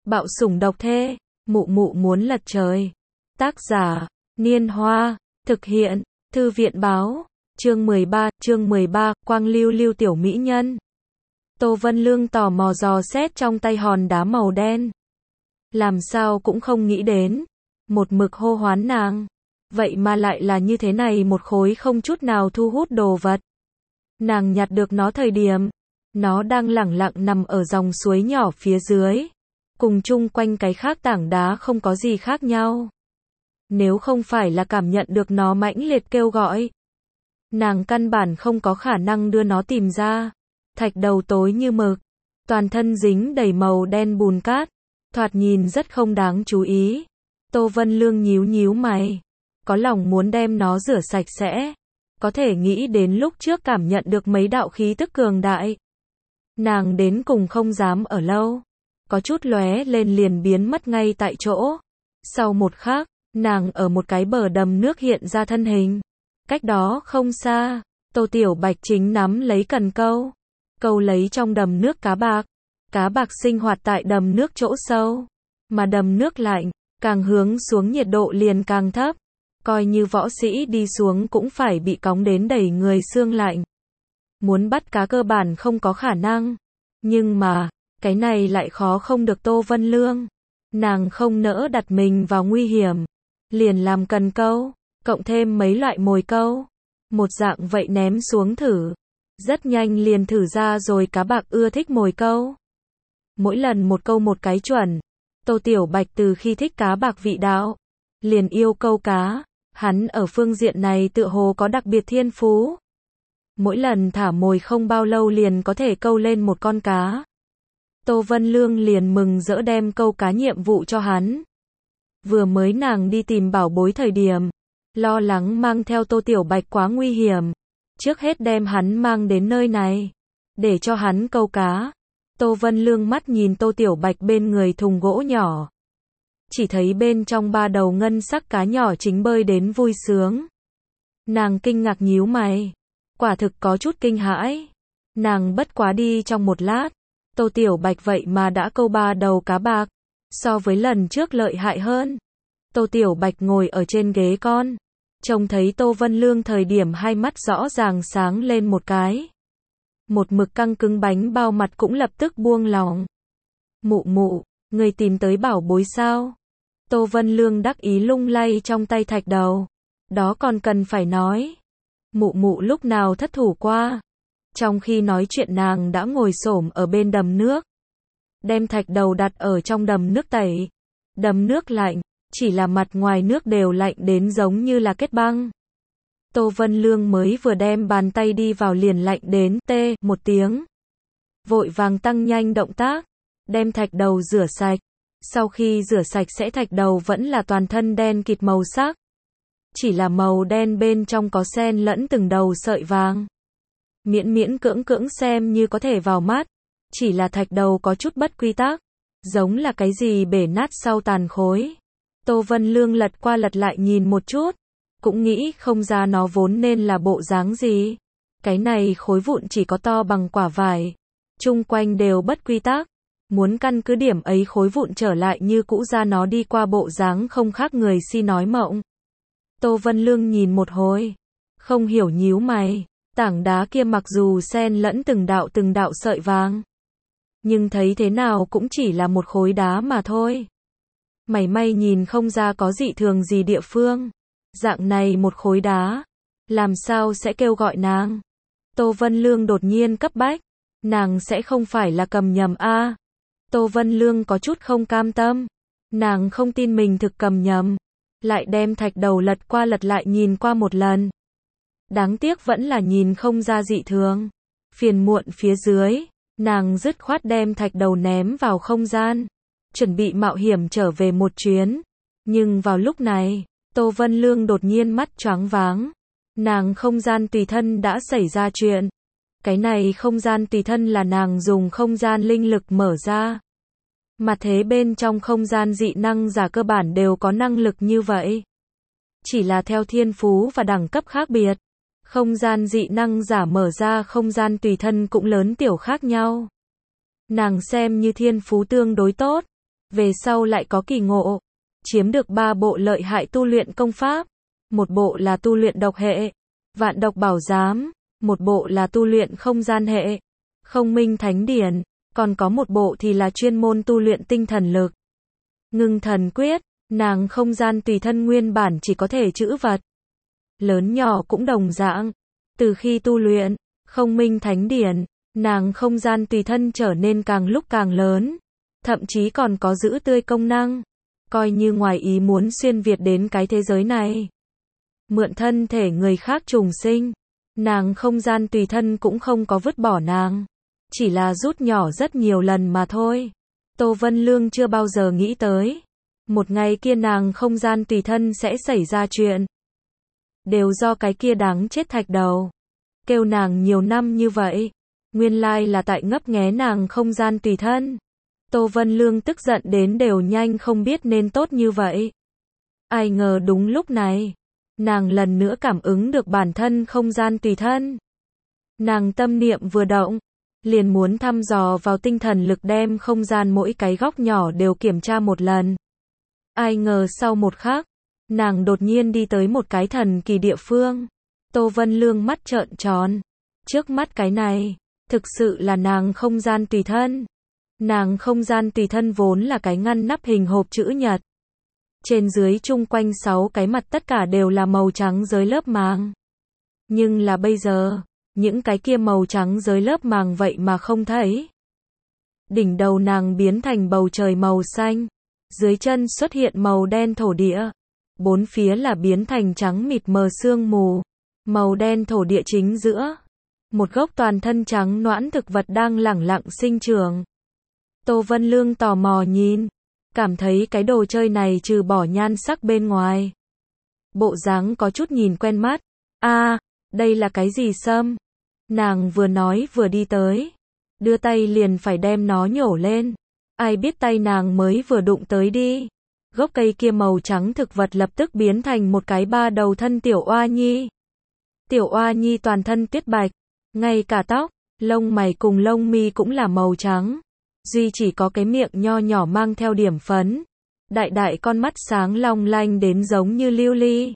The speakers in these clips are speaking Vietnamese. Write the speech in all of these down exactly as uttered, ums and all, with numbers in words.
Bạo sủng độc thê, mụ mụ muốn lật trời. Tác giả, Niên Hoa, thực hiện, Thư viện báo, chương mười ba, chương mười ba, Quang Lưu Lưu tiểu mỹ nhân. Tô Vân Lương tò mò dò xét trong tay hòn đá màu đen. Làm sao cũng không nghĩ đến, một mực hô hoán nàng. Vậy mà lại là như thế này, một khối không chút nào thu hút đồ vật. Nàng nhặt được nó thời điểm, nó đang lẳng lặng nằm ở dòng suối nhỏ phía dưới. Cùng chung quanh cái khác tảng đá không có gì khác nhau. Nếu không phải là cảm nhận được nó mãnh liệt kêu gọi, nàng căn bản không có khả năng đưa nó tìm ra. Thạch đầu tối như mực, toàn thân dính đầy màu đen bùn cát, thoạt nhìn rất không đáng chú ý. Tô Vân Lương nhíu nhíu mày, có lòng muốn đem nó rửa sạch sẽ. Có thể nghĩ đến lúc trước cảm nhận được mấy đạo khí tức cường đại, nàng đến cùng không dám ở lâu, có chút lóe lên liền biến mất ngay tại chỗ. Sau một khắc, nàng ở một cái bờ đầm nước hiện ra thân hình. Cách đó không xa, Tô Tiểu Bạch chính nắm lấy cần câu, câu lấy trong đầm nước cá bạc. Cá bạc sinh hoạt tại đầm nước chỗ sâu, mà đầm nước lạnh, càng hướng xuống nhiệt độ liền càng thấp. Coi như võ sĩ đi xuống cũng phải bị cóng đến đầy người xương lạnh. Muốn bắt cá cơ bản không có khả năng. Nhưng mà, cái này lại khó không được Tô Vân Lương. Nàng không nỡ đặt mình vào nguy hiểm. Liền làm cần câu, cộng thêm mấy loại mồi câu. Một dạng vậy ném xuống thử. Rất nhanh liền thử ra rồi, cá bạc ưa thích mồi câu. Mỗi lần một câu một cái chuẩn. Tô Tiểu Bạch từ khi thích cá bạc vị đạo, liền yêu câu cá. Hắn ở phương diện này tựa hồ có đặc biệt thiên phú. Mỗi lần thả mồi không bao lâu liền có thể câu lên một con cá. Tô Vân Lương liền mừng rỡ đem câu cá nhiệm vụ cho hắn. Vừa mới nàng đi tìm bảo bối thời điểm, lo lắng mang theo Tô Tiểu Bạch quá nguy hiểm. Trước hết đem hắn mang đến nơi này, để cho hắn câu cá. Tô Vân Lương mắt nhìn Tô Tiểu Bạch bên người thùng gỗ nhỏ. Chỉ thấy bên trong ba đầu ngân sắc cá nhỏ chính bơi đến vui sướng. Nàng kinh ngạc nhíu mày. Quả thực có chút kinh hãi. Nàng bất quá đi trong một lát. Tô Tiểu Bạch vậy mà đã câu ba đầu cá bạc. So với lần trước lợi hại hơn. Tô Tiểu Bạch ngồi ở trên ghế con. Trông thấy Tô Vân Lương thời điểm hai mắt rõ ràng sáng lên một cái. Một mực căng cứng bánh bao mặt cũng lập tức buông lỏng. Mụ mụ, người tìm tới bảo bối sao? Tô Vân Lương đắc ý lung lay trong tay thạch đầu. Đó còn cần phải nói. Mụ mụ lúc nào thất thủ qua. Trong khi nói chuyện nàng đã ngồi xổm ở bên đầm nước. Đem thạch đầu đặt ở trong đầm nước tẩy. Đầm nước lạnh, chỉ là mặt ngoài nước đều lạnh đến giống như là kết băng. Tô Vân Lương mới vừa đem bàn tay đi vào liền lạnh đến tê một tiếng. Vội vàng tăng nhanh động tác, đem thạch đầu rửa sạch. Sau khi rửa sạch sẽ thạch đầu vẫn là toàn thân đen kịt màu sắc. Chỉ là màu đen bên trong có xen lẫn từng đầu sợi vàng. Miễn miễn cưỡng cưỡng xem như có thể vào mắt. Chỉ là thạch đầu có chút bất quy tắc. Giống là cái gì bể nát sau tàn khối. Tô Vân Lương lật qua lật lại nhìn một chút. Cũng nghĩ không ra nó vốn nên là bộ dáng gì. Cái này khối vụn chỉ có to bằng quả vải. Chung quanh đều bất quy tắc. Muốn căn cứ điểm ấy khối vụn trở lại như cũ ra nó đi qua bộ dáng không khác người si nói mộng. Tô Vân Lương nhìn một hồi. Không hiểu nhíu mày. Tảng đá kia mặc dù xen lẫn từng đạo từng đạo sợi vàng. Nhưng thấy thế nào cũng chỉ là một khối đá mà thôi. Mảy may nhìn không ra có dị thường gì địa phương. Dạng này một khối đá. Làm sao sẽ kêu gọi nàng? Tô Vân Lương đột nhiên cấp bách. Nàng sẽ không phải là cầm nhầm a? À? Tô Vân Lương có chút không cam tâm. Nàng không tin mình thực cầm nhầm. Lại đem thạch đầu lật qua lật lại nhìn qua một lần. Đáng tiếc vẫn là nhìn không ra dị thường. Phiền muộn phía dưới, nàng dứt khoát đem thạch đầu ném vào không gian. Chuẩn bị mạo hiểm trở về một chuyến. Nhưng vào lúc này, Tô Vân Lương đột nhiên mắt choáng váng. Nàng không gian tùy thân đã xảy ra chuyện. Cái này không gian tùy thân là nàng dùng không gian linh lực mở ra. Mà thế bên trong không gian dị năng giả cơ bản đều có năng lực như vậy. Chỉ là theo thiên phú và đẳng cấp khác biệt. Không gian dị năng giả mở ra không gian tùy thân cũng lớn tiểu khác nhau. Nàng xem như thiên phú tương đối tốt. Về sau lại có kỳ ngộ, chiếm được ba bộ lợi hại tu luyện công pháp. Một bộ là tu luyện độc hệ, vạn độc bảo giám, một bộ là tu luyện không gian hệ, không minh thánh điển, còn có một bộ thì là chuyên môn tu luyện tinh thần lực. Ngưng thần quyết, nàng không gian tùy thân nguyên bản chỉ có thể chữ vật. Lớn nhỏ cũng đồng dạng. Từ khi tu luyện, không minh thánh điển, nàng không gian tùy thân trở nên càng lúc càng lớn. Thậm chí còn có giữ tươi công năng. Coi như ngoài ý muốn xuyên việt đến cái thế giới này. Mượn thân thể người khác trùng sinh. Nàng không gian tùy thân cũng không có vứt bỏ nàng. Chỉ là rút nhỏ rất nhiều lần mà thôi. Tô Vân Lương chưa bao giờ nghĩ tới. Một ngày kia nàng không gian tùy thân sẽ xảy ra chuyện. Đều do cái kia đáng chết thạch đầu. Kêu nàng nhiều năm như vậy. Nguyên lai là tại ngấp nghé nàng không gian tùy thân. Tô Vân Lương tức giận đến đều nhanh không biết nên tốt như vậy. Ai ngờ đúng lúc này. Nàng lần nữa cảm ứng được bản thân không gian tùy thân. Nàng tâm niệm vừa động. Liền muốn thăm dò vào tinh thần lực đem không gian mỗi cái góc nhỏ đều kiểm tra một lần. Ai ngờ sau một khắc, nàng đột nhiên đi tới một cái thần kỳ địa phương. Tô Vân Lương mắt trợn tròn. Trước mắt cái này, thực sự là nàng không gian tùy thân. Nàng không gian tùy thân vốn là cái ngăn nắp hình hộp chữ nhật. Trên dưới chung quanh sáu cái mặt tất cả đều là màu trắng dưới lớp màng. Nhưng là bây giờ, những cái kia màu trắng dưới lớp màng vậy mà không thấy. Đỉnh đầu nàng biến thành bầu trời màu xanh. Dưới chân xuất hiện màu đen thổ địa. Bốn phía là biến thành trắng mịt mờ sương mù. Màu đen thổ địa chính giữa. Một gốc toàn thân trắng noãn thực vật đang lẳng lặng sinh trưởng. Tô Vân Lương tò mò nhìn. Cảm thấy cái đồ chơi này trừ bỏ nhan sắc bên ngoài. Bộ dáng có chút nhìn quen mắt. A, à, đây là cái gì sâm? Nàng vừa nói vừa đi tới. Đưa tay liền phải đem nó nhổ lên. Ai biết tay nàng mới vừa đụng tới đi. Gốc cây kia màu trắng thực vật lập tức biến thành một cái ba đầu thân tiểu oa nhi. Tiểu oa nhi toàn thân tuyết bạch. Ngay cả tóc, lông mày cùng lông mi cũng là màu trắng. Duy chỉ có cái miệng nho nhỏ mang theo điểm phấn. Đại đại con mắt sáng long lanh đến giống như lưu ly.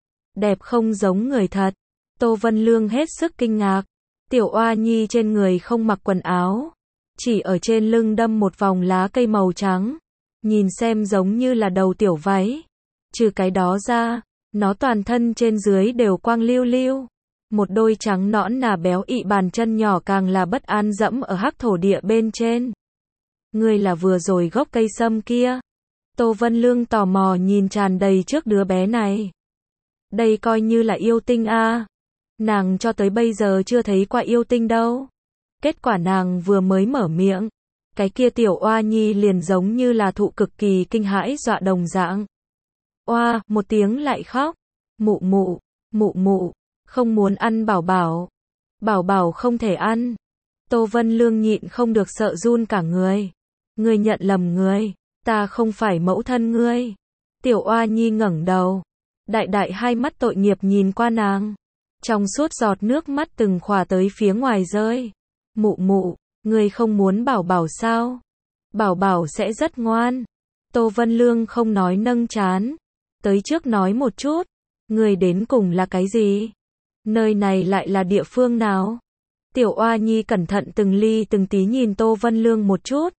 Đẹp không giống người thật. Tô Vân Lương hết sức kinh ngạc. Tiểu oa nhi trên người không mặc quần áo. Chỉ ở trên lưng đâm một vòng lá cây màu trắng. Nhìn xem giống như là đầu tiểu váy. Trừ cái đó ra, nó toàn thân trên dưới đều quang lưu lưu. Một đôi trắng nõn nà béo ị bàn chân nhỏ càng là bất an dẫm ở hắc thổ địa bên trên. Ngươi là vừa rồi gốc cây sâm kia. Tô Vân Lương tò mò nhìn tràn đầy trước đứa bé này. Đây coi như là yêu tinh a. À. Nàng cho tới bây giờ chưa thấy qua yêu tinh đâu. Kết quả nàng vừa mới mở miệng. Cái kia tiểu oa nhi liền giống như là thụ cực kỳ kinh hãi dọa đồng dạng. Oa, một tiếng lại khóc. Mụ mụ, mụ mụ, không muốn ăn bảo bảo. Bảo bảo không thể ăn. Tô Vân Lương nhịn không được sợ run cả người. Ngươi nhận lầm người, ta không phải mẫu thân ngươi. Tiểu oa nhi ngẩng đầu. Đại đại hai mắt tội nghiệp nhìn qua nàng. Trong suốt giọt nước mắt từng khỏa tới phía ngoài rơi. Mụ mụ, ngươi không muốn bảo bảo sao? Bảo bảo sẽ rất ngoan. Tô Vân Lương không nói nâng chán. Tới trước nói một chút. Ngươi đến cùng là cái gì? Nơi này lại là địa phương nào? Tiểu oa nhi cẩn thận từng ly từng tí nhìn Tô Vân Lương một chút.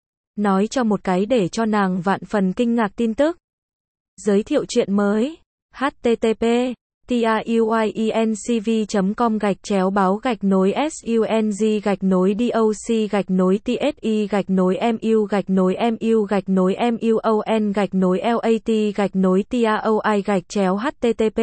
Nói cho một cái để cho nàng vạn phần kinh ngạc tin tức. Giới thiệu chuyện mới. H T T P TRUIENCV chấm com gạch chéo báo gạch nối SUNG gạch nối DOC gạch nối TSI gạch nối MU gạch nối MU gạch nối MUON gạch nối LAT gạch nối TROI gạch chéo HTTP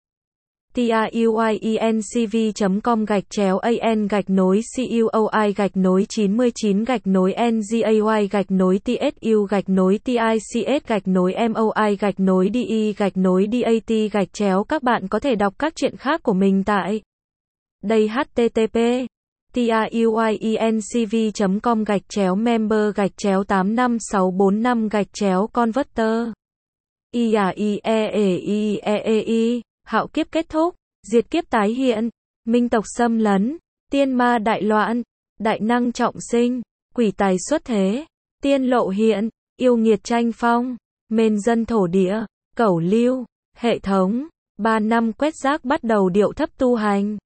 TRUIENCV chấm com gạch chéo AN gạch nối CUOI gạch nối chín mươi chín gạch nối NGAY gạch nối TSU gạch nối TICS gạch nối MOI gạch nối DE gạch nối DAT gạch chéo. Các bạn có thể đọc các chuyện khác của mình tại đây. http TRUIENCV chấm com gạch chéo member gạch chéo tám năm sáu bốn năm gạch chéo converter I A I E E I E E I. Hạo kiếp kết thúc, diệt kiếp tái hiện, minh tộc xâm lấn, tiên ma đại loạn, đại năng trọng sinh, quỷ tài xuất thế, tiên lộ hiện. yêu nghiệt tranh phong, mên dân thổ địa, cẩu lưu, hệ thống, ba năm quét rác bắt đầu điệu thấp tu hành.